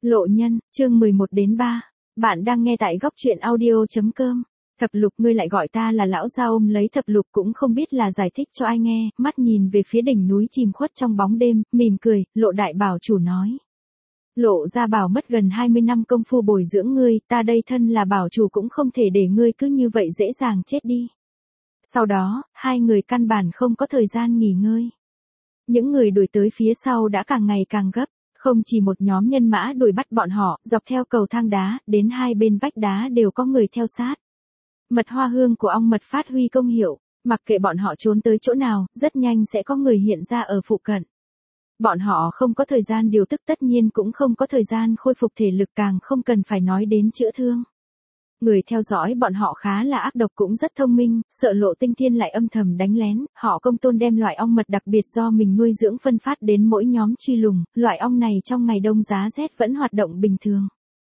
Lộ nhân, chương 11 đến 3. Bạn đang nghe tại góc truyện audio.com. Thập Lục, ngươi lại gọi ta là lão gia. Ôm lấy Thập Lục cũng không biết là giải thích cho ai nghe, mắt nhìn về phía đỉnh núi chìm khuất trong bóng đêm, mỉm cười, Lộ đại bảo chủ nói. Lộ gia bảo mất gần 20 năm công phu bồi dưỡng ngươi, ta đây thân là bảo chủ cũng không thể để ngươi cứ như vậy dễ dàng chết đi. Sau đó, hai người căn bản không có thời gian nghỉ ngơi. Những người đuổi tới phía sau đã càng ngày càng gấp. Không chỉ một nhóm nhân mã đuổi bắt bọn họ, dọc theo cầu thang đá, đến hai bên vách đá đều có người theo sát. Mật hoa hương của ong mật phát huy công hiệu, mặc kệ bọn họ trốn tới chỗ nào, rất nhanh sẽ có người hiện ra ở phụ cận. Bọn họ không có thời gian điều tức, tất nhiên cũng không có thời gian khôi phục thể lực, càng không cần phải nói đến chữa thương. Người theo dõi bọn họ khá là ác độc cũng rất thông minh, sợ Lộ Tinh Thiên lại âm thầm đánh lén, họ công tôn đem loại ong mật đặc biệt do mình nuôi dưỡng phân phát đến mỗi nhóm truy lùng, loại ong này trong ngày đông giá rét vẫn hoạt động bình thường.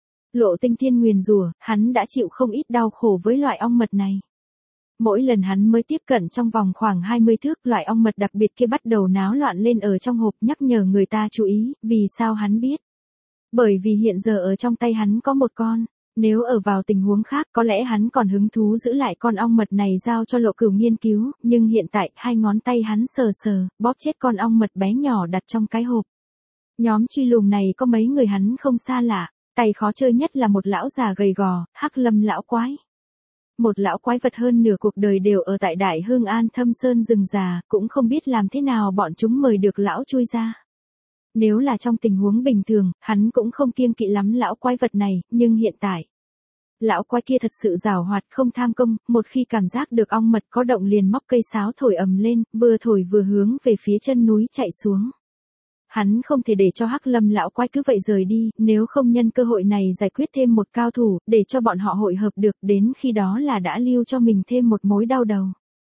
Lộ Tinh Thiên nguyền rủa, hắn đã chịu không ít đau khổ với loại ong mật này. Mỗi lần hắn mới tiếp cận trong vòng khoảng 20 thước, loại ong mật đặc biệt kia bắt đầu náo loạn lên ở trong hộp, nhắc nhở người ta chú ý. Vì sao hắn biết? Bởi vì hiện giờ ở trong tay hắn có một con. Nếu ở vào tình huống khác có lẽ hắn còn hứng thú giữ lại con ong mật này giao cho Lộ Cửu nghiên cứu, nhưng hiện tại hai ngón tay hắn sờ sờ, bóp chết con ong mật bé nhỏ đặt trong cái hộp. Nhóm truy lùng này có mấy người hắn không xa lạ, tay khó chơi nhất là một lão già gầy gò, Hắc Lâm lão quái. Một lão quái vật hơn nửa cuộc đời đều ở tại Đại Hương An Thâm Sơn rừng già, cũng không biết làm thế nào bọn chúng mời được lão chui ra. Nếu là trong tình huống bình thường, hắn cũng không kiêng kỵ lắm lão quái vật này, nhưng hiện tại, lão quái kia thật sự giàu hoạt không tham công, một khi cảm giác được ong mật có động liền móc cây sáo thổi ầm lên, vừa thổi vừa hướng về phía chân núi chạy xuống. Hắn không thể để cho Hắc Lâm lão quái cứ vậy rời đi, nếu không nhân cơ hội này giải quyết thêm một cao thủ, để cho bọn họ hội hợp được, đến khi đó là đã lưu cho mình thêm một mối đau đầu.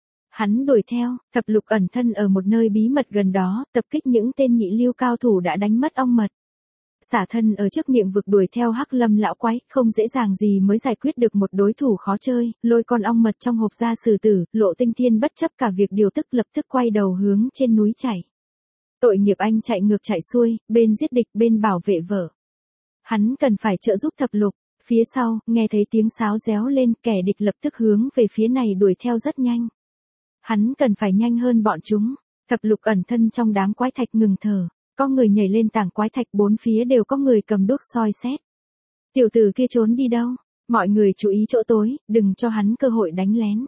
Hắn đuổi theo, Thập Lục ẩn thân ở một nơi bí mật gần đó, tập kích những tên nhị lưu cao thủ đã đánh mất ong mật. Xả thân ở trước miệng vực đuổi theo Hắc Lâm lão quái, không dễ dàng gì mới giải quyết được một đối thủ khó chơi, lôi con ong mật trong hộp ra xử tử, Lộ Tinh Thiên bất chấp cả việc điều tức lập tức quay đầu hướng trên núi chạy. Tội nghiệp anh chạy ngược chạy xuôi, bên giết địch bên bảo vệ vợ. Hắn cần phải trợ giúp Thập Lục. Phía sau, nghe thấy tiếng sáo réo lên, kẻ địch lập tức hướng về phía này đuổi theo rất nhanh. Hắn cần phải nhanh hơn bọn chúng. Thập Lục ẩn thân trong đám quái thạch ngừng thở. Có người nhảy lên tảng quái thạch, bốn phía đều có người cầm đuốc soi xét. Tiểu tử kia trốn đi đâu? Mọi người chú ý chỗ tối, đừng cho hắn cơ hội đánh lén.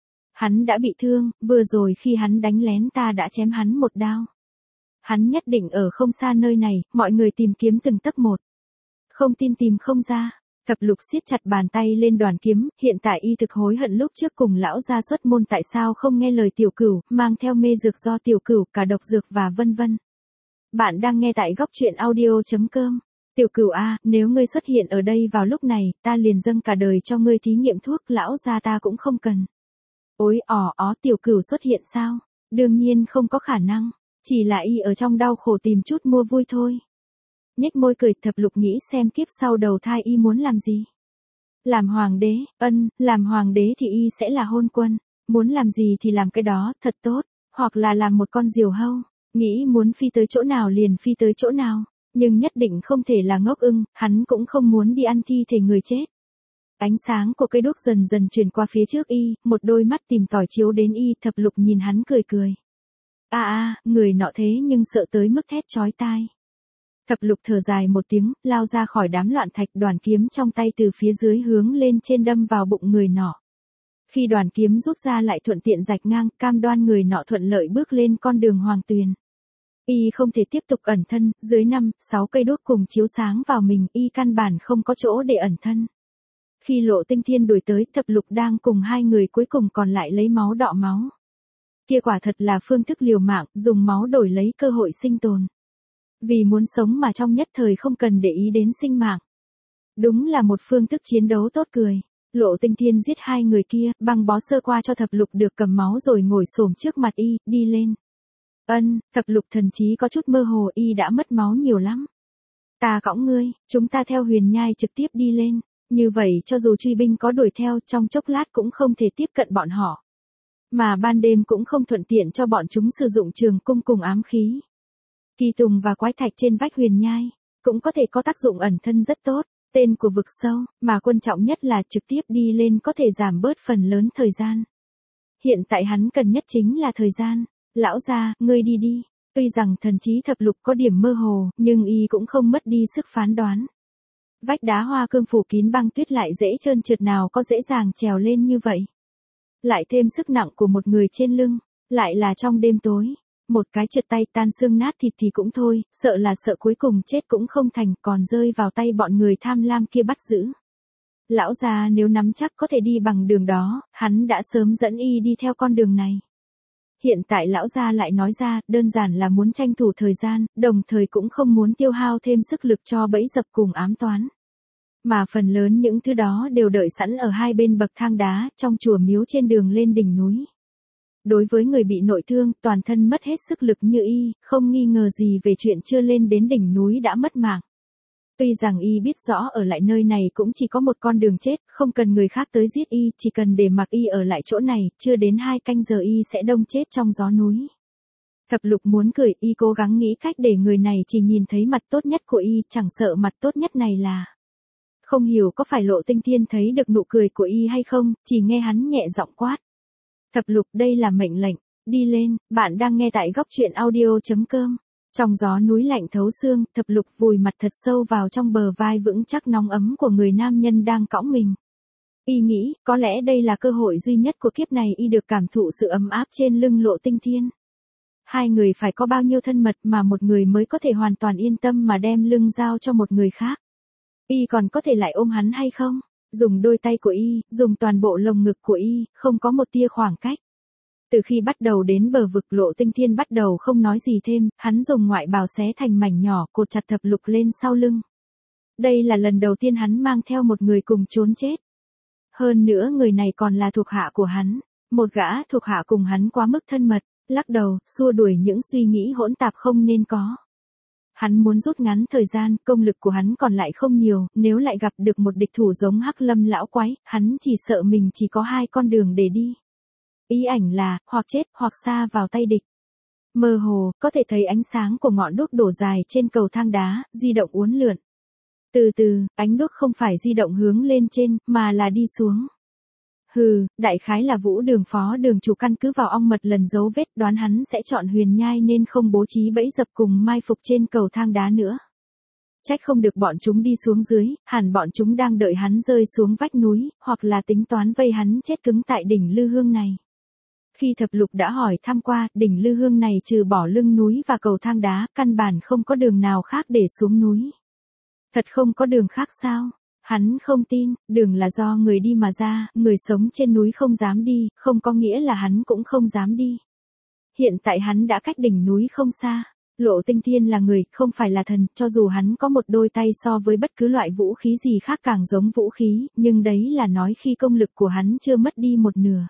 Hắn đã bị thương, vừa rồi khi hắn đánh lén ta đã chém hắn một đao. Hắn nhất định ở không xa nơi này, mọi người tìm kiếm từng tấc một. Không tin tìm không ra. Thập Lục siết chặt bàn tay lên đoàn kiếm, hiện tại y thực hối hận lúc trước cùng lão gia xuất môn tại sao không nghe lời Tiểu Cửu, mang theo mê dược do Tiểu Cửu, cả độc dược và vân vân. Bạn đang nghe tại góc truyện audio.com. Tiểu Cửu a, nếu ngươi xuất hiện ở đây vào lúc này, ta liền dâng cả đời cho ngươi thí nghiệm thuốc, lão gia ta cũng không cần. Ôi Tiểu Cửu xuất hiện sao? Đương nhiên không có khả năng, chỉ là y ở trong đau khổ tìm chút mua vui thôi. Nhếch môi cười, Thập Lục nghĩ xem kiếp sau đầu thai y muốn làm gì. Làm hoàng đế, làm hoàng đế thì y sẽ là hôn quân, muốn làm gì thì làm cái đó, thật tốt, hoặc là làm một con diều hâu, nghĩ muốn phi tới chỗ nào liền phi tới chỗ nào, nhưng nhất định không thể là ngốc ưng, hắn cũng không muốn đi ăn thi thể người chết. Ánh sáng của cây đuốc dần dần truyền qua phía trước y, một đôi mắt tìm tòi chiếu đến y, Thập Lục nhìn hắn cười cười. Người nọ thế nhưng sợ tới mức thét chói tai. Thập Lục thở dài một tiếng, lao ra khỏi đám loạn thạch, đoàn kiếm trong tay từ phía dưới hướng lên trên đâm vào bụng người nọ. Khi đoàn kiếm rút ra lại thuận tiện rạch ngang, cam đoan người nọ thuận lợi bước lên con đường hoàng tuyền. Y không thể tiếp tục ẩn thân, dưới 5-6 cây đuốc cùng chiếu sáng vào mình, y căn bản không có chỗ để ẩn thân. Khi Lộ Tinh Thiên đuổi tới, Thập Lục đang cùng hai người cuối cùng còn lại lấy máu đọ máu. Kia quả thật là phương thức liều mạng, dùng máu đổi lấy cơ hội sinh tồn. Vì muốn sống mà trong nhất thời không cần để ý đến sinh mạng. Đúng là một phương thức chiến đấu tốt cười. Lộ Tinh Thiên giết hai người kia, băng bó sơ qua cho Thập Lục được cầm máu rồi ngồi xổm trước mặt y, đi lên. Thập Lục thần trí có chút mơ hồ, y đã mất máu nhiều lắm. Ta cõng ngươi, chúng ta theo huyền nhai trực tiếp đi lên. Như vậy cho dù truy binh có đuổi theo trong chốc lát cũng không thể tiếp cận bọn họ. Mà ban đêm cũng không thuận tiện cho bọn chúng sử dụng trường cung cùng ám khí. Kỳ Tùng và quái thạch trên vách huyền nhai. cũng có thể có tác dụng ẩn thân rất tốt, tên của vực sâu, mà quan trọng nhất là trực tiếp đi lên có thể giảm bớt phần lớn thời gian. Hiện tại hắn cần nhất chính là thời gian. Lão gia, ngươi đi đi. Tuy rằng thần trí thập lục có điểm mơ hồ, nhưng y cũng không mất đi sức phán đoán. Vách đá hoa cương phủ kín băng tuyết lại dễ trơn trượt nào có dễ dàng trèo lên như vậy. Lại thêm sức nặng của một người trên lưng, lại là trong đêm tối. Một cái trượt tay tan xương nát thịt thì cũng thôi, sợ là sợ cuối cùng chết cũng không thành, còn rơi vào tay bọn người tham lam kia bắt giữ. Lão già nếu nắm chắc có thể đi bằng đường đó, hắn đã sớm dẫn y đi theo con đường này. Hiện tại lão gia lại nói ra, đơn giản là muốn tranh thủ thời gian, đồng thời cũng không muốn tiêu hao thêm sức lực cho bẫy dập cùng ám toán. Mà phần lớn những thứ đó đều đợi sẵn ở hai bên bậc thang đá, trong chùa miếu trên đường lên đỉnh núi. Đối với người bị nội thương, toàn thân mất hết sức lực như y, không nghi ngờ gì về chuyện chưa lên đến đỉnh núi đã mất mạng. Tuy rằng y biết rõ ở lại nơi này cũng chỉ có một con đường chết, không cần người khác tới giết y, chỉ cần để mặc y ở lại chỗ này, chưa đến 2 canh giờ y sẽ đông chết trong gió núi. Thập lục muốn cười, y cố gắng nghĩ cách để người này chỉ nhìn thấy mặt tốt nhất của y, chẳng sợ mặt tốt nhất này là. Không hiểu có phải Lộ Tinh Thiên thấy được nụ cười của y hay không, chỉ nghe hắn nhẹ giọng quát. Thập lục, đây là mệnh lệnh, đi lên, bạn đang nghe tại góc truyện audio.com. Trong gió núi lạnh thấu xương, thập lục vùi mặt thật sâu vào trong bờ vai vững chắc nóng ấm của người nam nhân đang cõng mình. Y nghĩ, có lẽ đây là cơ hội duy nhất của kiếp này y được cảm thụ sự ấm áp trên lưng Lộ Tinh Thiên. Hai người phải có bao nhiêu thân mật mà một người mới có thể hoàn toàn yên tâm mà đem lưng giao cho một người khác. Y còn có thể lại ôm hắn hay không? Dùng đôi tay của y, dùng toàn bộ lồng ngực của y, không có một tia khoảng cách. Từ khi bắt đầu đến bờ vực Lộ Tinh Thiên bắt đầu không nói gì thêm, hắn dùng ngoại bào xé thành mảnh nhỏ cột chặt thập lục lên sau lưng. Đây là lần đầu tiên hắn mang theo một người cùng trốn chết. Hơn nữa người này còn là thuộc hạ của hắn. Một gã thuộc hạ cùng hắn quá mức thân mật, lắc đầu, xua đuổi những suy nghĩ hỗn tạp không nên có. Hắn muốn rút ngắn thời gian, công lực của hắn còn lại không nhiều, nếu lại gặp được một địch thủ giống Hắc Lâm lão quái, hắn chỉ sợ mình chỉ có 2 con đường để đi. Ý ảnh là, hoặc chết, hoặc xa vào tay địch. Mơ hồ, có thể thấy ánh sáng của ngọn đuốc đổ dài trên cầu thang đá, di động uốn lượn. Từ từ, ánh đuốc không phải di động hướng lên trên, mà là đi xuống. Hừ, đại khái là Vũ Đường phó đường chủ căn cứ vào ong mật lần dấu vết, đoán hắn sẽ chọn Huyền Nhai nên không bố trí bẫy dập cùng mai phục trên cầu thang đá nữa. Trách không được bọn chúng đi xuống dưới, hẳn bọn chúng đang đợi hắn rơi xuống vách núi, hoặc là tính toán vây hắn chết cứng tại đỉnh Lư Hương này. Khi thập lục đã hỏi thăm qua, đỉnh Lư Hương này trừ bỏ lưng núi và cầu thang đá, căn bản không có đường nào khác để xuống núi. Thật không có đường khác sao? Hắn không tin, đường là do người đi mà ra, người sống trên núi không dám đi, không có nghĩa là hắn cũng không dám đi. Hiện tại hắn đã cách đỉnh núi không xa. Lộ Tinh Thiên là người, không phải là thần, cho dù hắn có một đôi tay so với bất cứ loại vũ khí gì khác càng giống vũ khí, nhưng đấy là nói khi công lực của hắn chưa mất đi một nửa.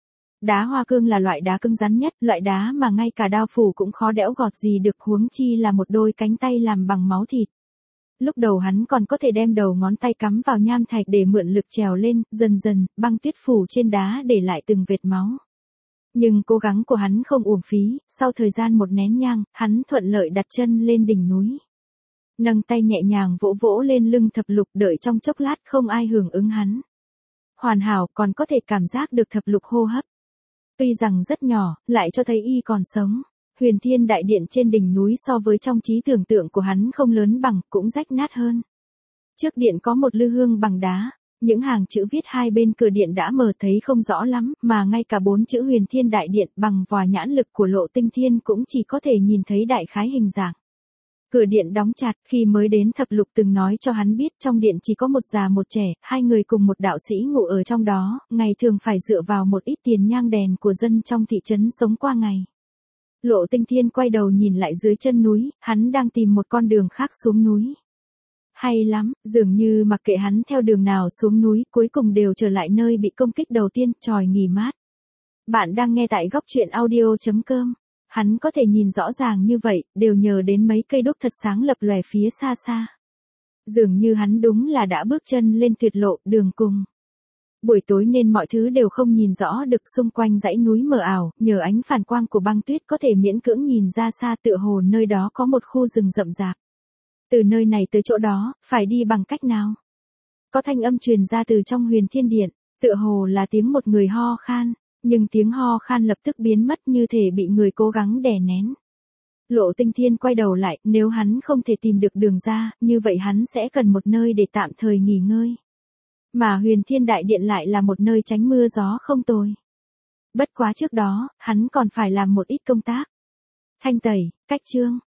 Đá hoa cương là loại đá cứng rắn nhất, loại đá mà ngay cả đao phủ cũng khó đẽo gọt gì được, huống chi là một đôi cánh tay làm bằng máu thịt. Lúc đầu hắn còn có thể đem đầu ngón tay cắm vào nham thạch để mượn lực trèo lên, dần dần, băng tuyết phủ trên đá để lại từng vệt máu. Nhưng cố gắng của hắn không uổng phí, sau thời gian một nén nhang, hắn thuận lợi đặt chân lên đỉnh núi. Nâng tay nhẹ nhàng vỗ vỗ lên lưng thập lục, đợi trong chốc lát không ai hưởng ứng hắn. Hoàn hảo, còn có thể cảm giác được thập lục hô hấp. Tuy rằng rất nhỏ, lại cho thấy y còn sống. Huyền Thiên Đại Điện trên đỉnh núi so với trong trí tưởng tượng của hắn không lớn bằng, cũng rách nát hơn. Trước điện có một lư hương bằng đá, những hàng chữ viết hai bên cửa điện đã mờ thấy không rõ lắm, mà ngay cả 4 chữ Huyền Thiên Đại Điện bằng vòi nhãn lực của Lộ Tinh Thiên cũng chỉ có thể nhìn thấy đại khái hình dạng. Cửa điện đóng chặt, khi mới đến thập lục từng nói cho hắn biết trong điện chỉ có một già một trẻ, 2 người cùng một đạo sĩ ngủ ở trong đó, ngày thường phải dựa vào một ít tiền nhang đèn của dân trong thị trấn sống qua ngày. Lộ Tinh Thiên quay đầu nhìn lại dưới chân núi, hắn đang tìm một con đường khác xuống núi. Hay lắm, dường như mặc kệ hắn theo đường nào xuống núi, cuối cùng đều trở lại nơi bị công kích đầu tiên, tròi nghỉ mát. Bạn đang nghe tại góc truyện audio.com. Hắn có thể nhìn rõ ràng như vậy, đều nhờ đến mấy cây đuốc thật sáng lập lòe phía xa xa. Dường như hắn đúng là đã bước chân lên tuyệt lộ, đường cùng. Buổi tối nên mọi thứ đều không nhìn rõ được, xung quanh dãy núi mờ ảo, nhờ ánh phản quang của băng tuyết có thể miễn cưỡng nhìn ra xa, tựa hồ nơi đó có một khu rừng rậm rạp. Từ nơi này tới chỗ đó, phải đi bằng cách nào? Có thanh âm truyền ra từ trong Huyền Thiên Điện, tựa hồ là tiếng một người ho khan, nhưng tiếng ho khan lập tức biến mất như thể bị người cố gắng đè nén. Lộ Tinh Thiên quay đầu lại, nếu hắn không thể tìm được đường ra, như vậy hắn sẽ cần một nơi để tạm thời nghỉ ngơi. Mà Huyền Thiên Đại Điện lại là một nơi tránh mưa gió không tồi. Bất quá trước đó, hắn còn phải làm một ít công tác. Thanh tẩy, cách chương.